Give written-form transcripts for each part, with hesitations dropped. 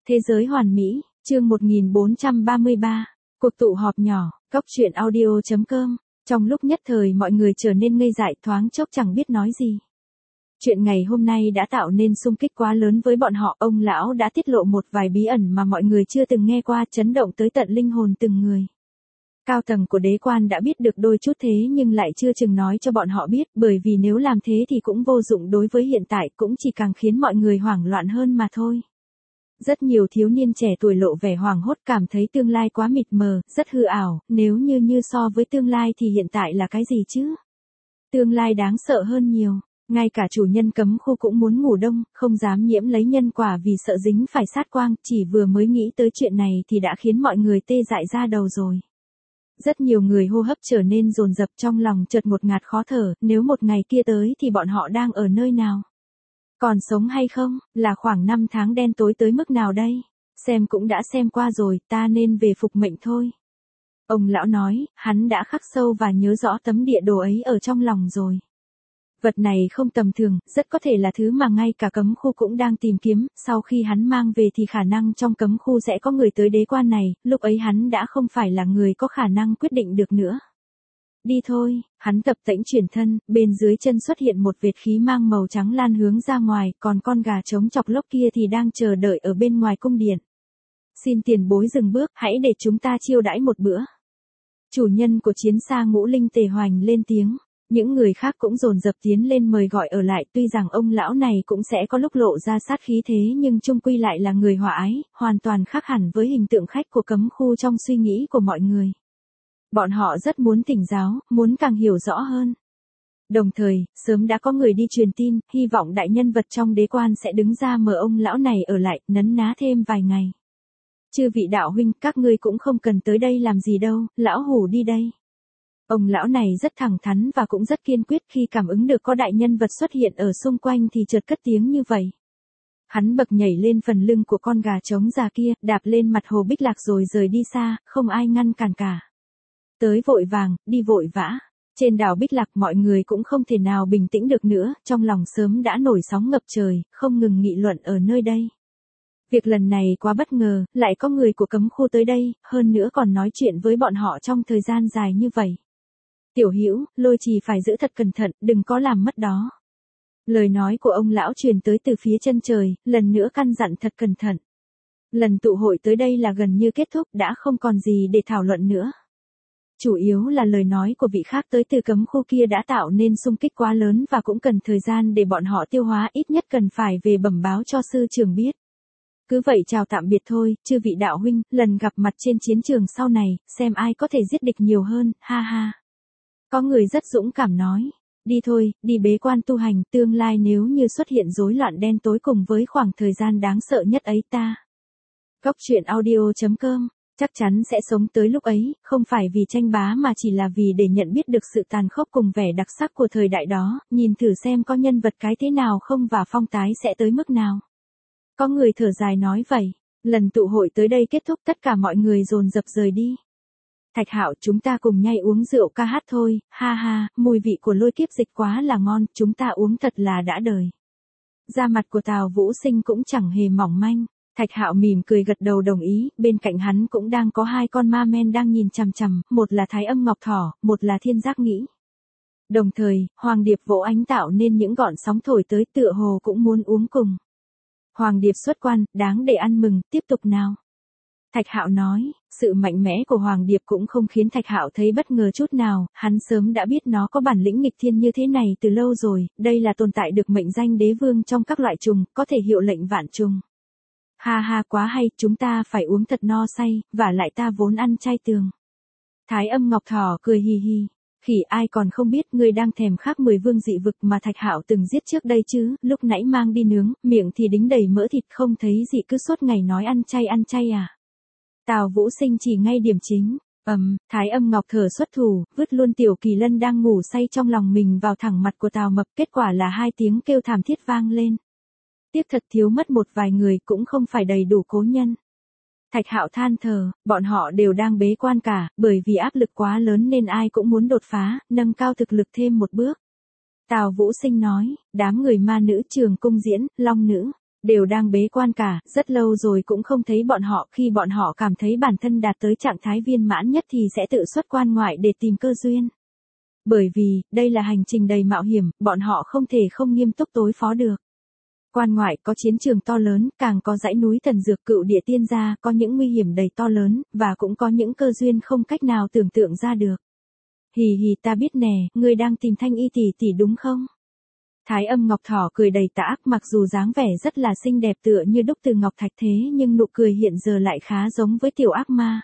Thế giới hoàn mỹ, chương 1433, cuộc tụ họp nhỏ, Cóc truyện audio.com. Trong lúc nhất thời mọi người trở nên ngây dại, thoáng chốc chẳng biết nói gì. Chuyện ngày hôm nay đã tạo nên xung kích quá lớn với bọn họ. Ông lão đã tiết lộ một vài bí ẩn mà mọi người chưa từng nghe qua, chấn động tới tận linh hồn từng người. Cao tầng của đế quan đã biết được đôi chút thế nhưng lại chưa chừng nói cho bọn họ biết, bởi vì nếu làm thế thì cũng vô dụng, đối với hiện tại cũng chỉ càng khiến mọi người hoảng loạn hơn mà thôi. Rất nhiều thiếu niên trẻ tuổi lộ vẻ hoảng hốt, cảm thấy tương lai quá mịt mờ, rất hư ảo, nếu như so với tương lai thì hiện tại là cái gì chứ? Tương lai đáng sợ hơn nhiều, ngay cả chủ nhân cấm khu cũng muốn ngủ đông, không dám nhiễm lấy nhân quả vì sợ dính phải sát quang, chỉ vừa mới nghĩ tới chuyện này thì đã khiến mọi người tê dại ra đầu rồi. Rất nhiều người hô hấp trở nên dồn dập, trong lòng chợt ngột ngạt khó thở, nếu một ngày kia tới thì bọn họ đang ở nơi nào? Còn sống hay không, là khoảng 5 tháng đen tối tới mức nào đây? Xem cũng đã xem qua rồi, ta nên về phục mệnh thôi. Ông lão nói, hắn đã khắc sâu và nhớ rõ tấm địa đồ ấy ở trong lòng rồi. Vật này không tầm thường, rất có thể là thứ mà ngay cả cấm khu cũng đang tìm kiếm, sau khi hắn mang về thì khả năng trong cấm khu sẽ có người tới đế quan này, lúc ấy hắn đã không phải là người có khả năng quyết định được nữa. Đi thôi, hắn tập tễnh chuyển thân, bên dưới chân xuất hiện một vệt khí mang màu trắng lan hướng ra ngoài, còn con gà trống chọc lốc kia thì đang chờ đợi ở bên ngoài cung điện. Xin tiền bối dừng bước, hãy để chúng ta chiêu đãi một bữa. Chủ nhân của chiến xa Ngũ Linh Tề Hoành lên tiếng. Những người khác cũng dồn dập tiến lên mời gọi ở lại, tuy rằng ông lão này cũng sẽ có lúc lộ ra sát khí thế nhưng chung quy lại là người hòa ái, hoàn toàn khác hẳn với hình tượng khách của cấm khu trong suy nghĩ của mọi người. Bọn họ rất muốn thỉnh giáo, muốn càng hiểu rõ hơn. Đồng thời, sớm đã có người đi truyền tin, hy vọng đại nhân vật trong đế quan sẽ đứng ra mời ông lão này ở lại, nấn ná thêm vài ngày. Chư vị đạo huynh, các ngươi cũng không cần tới đây làm gì đâu, lão hủ đi đây. Ông lão này rất thẳng thắn và cũng rất kiên quyết, khi cảm ứng được có đại nhân vật xuất hiện ở xung quanh thì chợt cất tiếng như vậy. Hắn bật nhảy lên phần lưng của con gà trống già kia, đạp lên mặt hồ Bích Lạc rồi rời đi xa, không ai ngăn cản cả. Tới vội vàng, đi vội vã. Trên đảo Bích Lạc mọi người cũng không thể nào bình tĩnh được nữa, trong lòng sớm đã nổi sóng ngập trời, không ngừng nghị luận ở nơi đây. Việc lần này quá bất ngờ, lại có người của cấm khu tới đây, hơn nữa còn nói chuyện với bọn họ trong thời gian dài như vậy. Tiểu Hữu, Lôi Trì phải giữ thật cẩn thận, đừng có làm mất đó. Lời nói của ông lão truyền tới từ phía chân trời, lần nữa căn dặn thật cẩn thận. Lần tụ hội tới đây là gần như kết thúc, đã không còn gì để thảo luận nữa. Chủ yếu là lời nói của vị khác tới từ cấm khu kia đã tạo nên xung kích quá lớn và cũng cần thời gian để bọn họ tiêu hóa, ít nhất cần phải về bẩm báo cho sư trưởng biết. Cứ vậy chào tạm biệt thôi, chư vị đạo huynh, lần gặp mặt trên chiến trường sau này, xem ai có thể giết địch nhiều hơn, ha ha. Có người rất dũng cảm nói, đi thôi, đi bế quan tu hành, tương lai nếu như xuất hiện rối loạn đen tối cùng với khoảng thời gian đáng sợ nhất ấy ta. Cóc truyện audio.com, chắc chắn sẽ sống tới lúc ấy, không phải vì tranh bá mà chỉ là vì để nhận biết được sự tàn khốc cùng vẻ đặc sắc của thời đại đó, nhìn thử xem có nhân vật cái thế nào không và phong tái sẽ tới mức nào. Có người thở dài nói vậy, lần tụ hội tới đây kết thúc, tất cả mọi người dồn dập rời đi. Thạch Hạo, chúng ta cùng nhai uống rượu ca hát thôi, ha ha, mùi vị của lôi kiếp dịch quá là ngon, chúng ta uống thật là đã đời. Da mặt của Tào Vũ Sinh cũng chẳng hề mỏng manh, Thạch Hạo mỉm cười gật đầu đồng ý, bên cạnh hắn cũng đang có hai con ma men đang nhìn chằm chằm, một là Thái Âm Ngọc Thỏ, một là Thiên Giác Nghĩ. Đồng thời, Hoàng Điệp vỗ ánh tạo nên những gọn sóng thổi tới, tựa hồ cũng muốn uống cùng. Hoàng Điệp xuất quan, đáng để ăn mừng, tiếp tục nào. Thạch Hạo nói, sự mạnh mẽ của Hoàng Điệp cũng không khiến Thạch Hạo thấy bất ngờ chút nào, hắn sớm đã biết nó có bản lĩnh nghịch thiên như thế này từ lâu rồi, đây là tồn tại được mệnh danh đế vương trong các loại trùng, có thể hiệu lệnh vạn trùng. Ha ha, quá hay, chúng ta phải uống thật no say, và lại ta vốn ăn chay tường. Thái Âm Ngọc Thỏ cười hì hì. Khỉ, ai còn không biết ngươi đang thèm khắc 10 vương dị vực mà Thạch Hạo từng giết trước đây chứ, lúc nãy mang đi nướng, miệng thì đính đầy mỡ thịt, không thấy gì cứ suốt ngày nói ăn chay à. Tào Vũ Sinh chỉ ngay điểm chính, Thái Âm Ngọc thở xuất thủ, vứt luôn Tiểu Kỳ Lân đang ngủ say trong lòng mình vào thẳng mặt của Tào Mập, kết quả là hai tiếng kêu thảm thiết vang lên. Tiếc thật thiếu mất một vài người, cũng không phải đầy đủ cố nhân. Thạch Hạo than thở, bọn họ đều đang bế quan cả, bởi vì áp lực quá lớn nên ai cũng muốn đột phá, nâng cao thực lực thêm một bước. Tào Vũ Sinh nói, đám người ma nữ Trường Cung Diễn, Long Nữ. Đều đang bế quan cả, rất lâu rồi cũng không thấy bọn họ, khi bọn họ cảm thấy bản thân đạt tới trạng thái viên mãn nhất thì sẽ tự xuất quan ngoại để tìm cơ duyên. Bởi vì, đây là hành trình đầy mạo hiểm, bọn họ không thể không nghiêm túc đối phó được. Quan ngoại có chiến trường to lớn, càng có dãy núi thần dược cựu địa tiên gia, có những nguy hiểm đầy to lớn, và cũng có những cơ duyên không cách nào tưởng tượng ra được. Hì hì, ta biết nè, ngươi đang tìm Thanh Y tỷ tỷ đúng không? Thái Âm Ngọc Thỏ cười đầy tà ác, mặc dù dáng vẻ rất là xinh đẹp tựa như đúc từ ngọc thạch thế nhưng nụ cười hiện giờ lại khá giống với tiểu ác ma.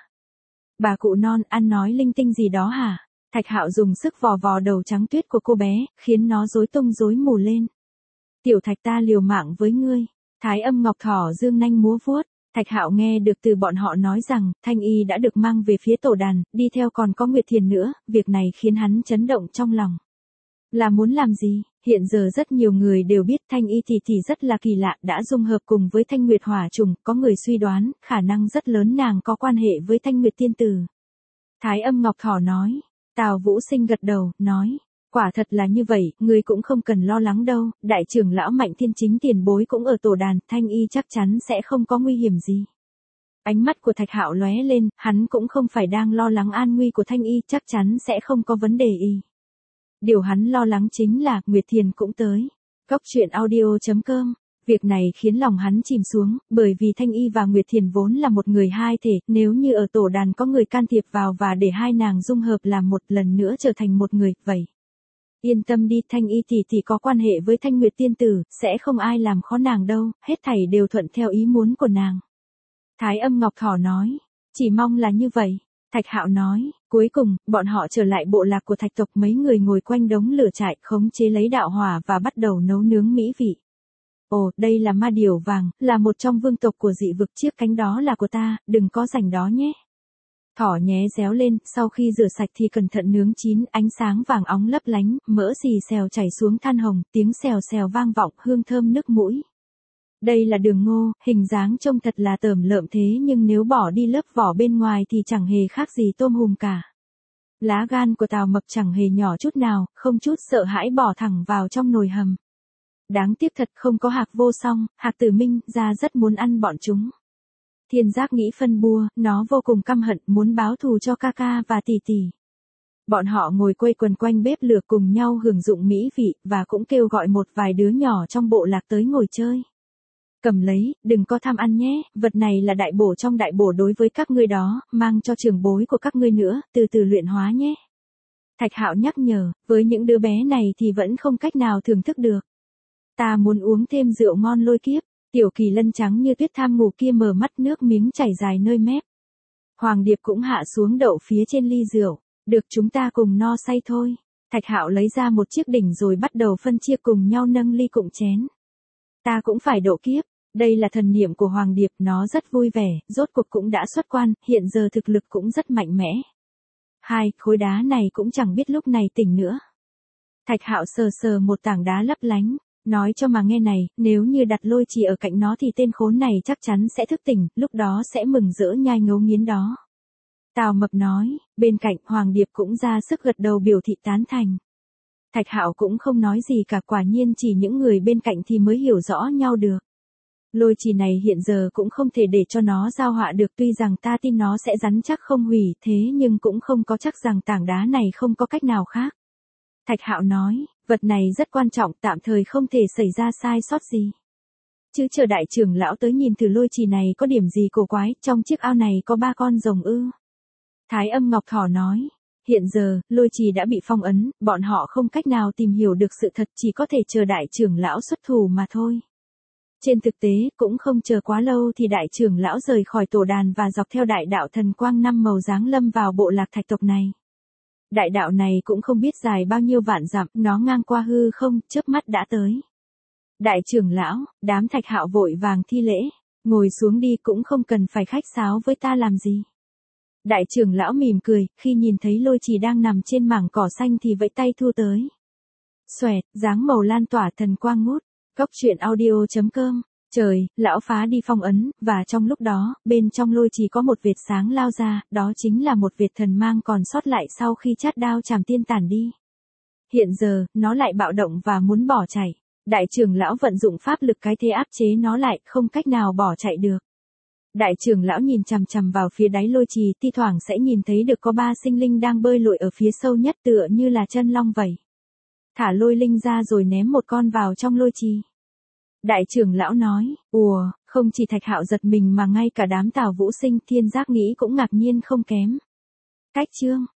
Bà cụ non, ăn nói linh tinh gì đó hả? Thạch Hạo dùng sức vò vò đầu trắng tuyết của cô bé, khiến nó rối tung rối mù lên. Tiểu Thạch, ta liều mạng với ngươi. Thái Âm Ngọc Thỏ dương nanh múa vuốt. Thạch Hạo nghe được từ bọn họ nói rằng, Thanh Y đã được mang về phía tổ đàn, đi theo còn có Nguyệt Thiền nữa, việc này khiến hắn chấn động trong lòng. Là muốn làm gì? Hiện giờ rất nhiều người đều biết Thanh Y tỷ tỷ rất là kỳ lạ, đã dung hợp cùng với Thanh Nguyệt Hỏa Trùng, có người suy đoán, khả năng rất lớn nàng có quan hệ với Thanh Nguyệt Tiên Tử. Thái Âm Ngọc Thỏ nói. Tào Vũ Sinh gật đầu, nói. Quả thật là như vậy, ngươi cũng không cần lo lắng đâu, đại trưởng lão Mạnh Thiên Chính tiền bối cũng ở tổ đàn, Thanh Y chắc chắn sẽ không có nguy hiểm gì. Ánh mắt của Thạch Hạo lóe lên, hắn cũng không phải đang lo lắng an nguy của Thanh Y, chắc chắn sẽ không có vấn đề y. Điều hắn lo lắng chính là, Nguyệt Thiền cũng tới. Góc truyện audio.com. Việc này khiến lòng hắn chìm xuống, bởi vì Thanh Y và Nguyệt Thiền vốn là một người hai thể, nếu như ở tổ đàn có người can thiệp vào và để hai nàng dung hợp làm một lần nữa trở thành một người, vậy. Yên tâm đi, Thanh Y tỷ tỷ có quan hệ với Thanh Nguyệt Tiên Tử, sẽ không ai làm khó nàng đâu, hết thảy đều thuận theo ý muốn của nàng. Thái Âm Ngọc Thỏ nói, chỉ mong là như vậy. Thạch Hạo nói, cuối cùng, bọn họ trở lại bộ lạc của Thạch tộc, mấy người ngồi quanh đống lửa trại, khống chế lấy đạo hỏa và bắt đầu nấu nướng mỹ vị. Ồ, đây là ma điểu vàng, là một trong vương tộc của dị vực, chiếc cánh đó là của ta, đừng có giành đó nhé. Thỏ nhé réo lên, sau khi rửa sạch thì cẩn thận nướng chín, ánh sáng vàng óng lấp lánh, mỡ xì xèo chảy xuống than hồng, tiếng xèo xèo vang vọng, hương thơm nức mũi. Đây là đường ngô, hình dáng trông thật là tởm lợm thế nhưng nếu bỏ đi lớp vỏ bên ngoài thì chẳng hề khác gì tôm hùm cả. Lá gan của Tào Mập chẳng hề nhỏ chút nào, không chút sợ hãi bỏ thẳng vào trong nồi hầm. Đáng tiếc thật không có Hạc Vô Song, Hạc Tử Minh, ra rất muốn ăn bọn chúng. Thiên Giác nghĩ phân bua, nó vô cùng căm hận, muốn báo thù cho ca ca và tỷ tỷ. Bọn họ ngồi quây quần quanh bếp lửa cùng nhau hưởng dụng mỹ vị, và cũng kêu gọi một vài đứa nhỏ trong bộ lạc tới ngồi chơi. Cầm lấy, đừng có tham ăn nhé, vật này là đại bổ trong đại bổ đối với các ngươi đó, mang cho trưởng bối của các ngươi nữa, từ từ luyện hóa nhé. Thạch Hạo nhắc nhở, với những đứa bé này thì vẫn không cách nào thưởng thức được. Ta muốn uống thêm rượu ngon lôi kiếp. Tiểu Kỳ Lân trắng như tuyết tham ngủ kia mở mắt, nước miếng chảy dài nơi mép. Hoàng Điệp cũng hạ xuống đậu phía trên ly rượu. Được, chúng ta cùng no say thôi. Thạch Hạo lấy ra một chiếc đỉnh rồi bắt đầu phân chia cùng nhau nâng ly cụng chén. Ta cũng phải độ kiếp. Đây là thần niệm của Hoàng Điệp, nó rất vui vẻ, rốt cuộc cũng đã xuất quan, hiện giờ thực lực cũng rất mạnh mẽ. Khối đá này cũng chẳng biết lúc này tỉnh nữa. Thạch Hạo sờ sờ một tảng đá lấp lánh. Nói cho mà nghe này, nếu như đặt Lôi Trì ở cạnh nó thì tên khốn này chắc chắn sẽ thức tỉnh, lúc đó sẽ mừng rỡ nhai ngấu nghiến đó. Tào Mập nói, bên cạnh Hoàng Điệp cũng ra sức gật đầu biểu thị tán thành. Thạch Hạo cũng không nói gì cả, quả nhiên chỉ những người bên cạnh thì mới hiểu rõ nhau được. Lôi Trì này hiện giờ cũng không thể để cho nó giao họa được, tuy rằng ta tin nó sẽ rắn chắc không hủy, thế nhưng cũng không có chắc rằng tảng đá này không có cách nào khác. Thạch Hạo nói, vật này rất quan trọng, tạm thời không thể xảy ra sai sót gì. Chứ chờ đại trưởng lão tới nhìn thử Lôi Trì này có điểm gì cổ quái, trong chiếc ao này có 3 con rồng ư. Thái Âm Ngọc Thỏ nói, hiện giờ, Lôi Trì đã bị phong ấn, bọn họ không cách nào tìm hiểu được sự thật, chỉ có thể chờ đại trưởng lão xuất thủ mà thôi. Trên thực tế, cũng không chờ quá lâu thì đại trưởng lão rời khỏi tổ đàn và dọc theo đại đạo thần quang 5 màu giáng lâm vào bộ lạc Thạch tộc này. Đại đạo này cũng không biết dài bao nhiêu vạn dặm, nó ngang qua hư không, chớp mắt đã tới. Đại trưởng lão, đám Thạch Hạo vội vàng thi lễ, ngồi xuống đi, cũng không cần phải khách sáo với ta làm gì. Đại trưởng lão mỉm cười, khi nhìn thấy Lôi Trì đang nằm trên mảng cỏ xanh thì vẫy tay thu tới. Xoẹt, dáng màu lan tỏa thần quang ngút. Góc truyện audio.com. Trời, lão phá đi phong ấn, và trong lúc đó, bên trong Lôi Trì có một vệt sáng lao ra, đó chính là một vệt thần mang còn sót lại sau khi chát đao chảm tiên tản đi. Hiện giờ, nó lại bạo động và muốn bỏ chạy. Đại trưởng lão vận dụng pháp lực cái thế áp chế nó lại, không cách nào bỏ chạy được. Đại trưởng lão nhìn chằm chằm vào phía đáy lôi trì, thi thoảng sẽ nhìn thấy được có 3 sinh linh đang bơi lội ở phía sâu nhất tựa như là chân long vậy. Thả lôi linh ra rồi ném một con vào trong lôi trì. Đại trưởng lão nói, ùa, không chỉ Thạch Hạo giật mình mà ngay cả đám Tào Vũ Sinh Thiên Giác nghĩ cũng ngạc nhiên không kém. Cách chương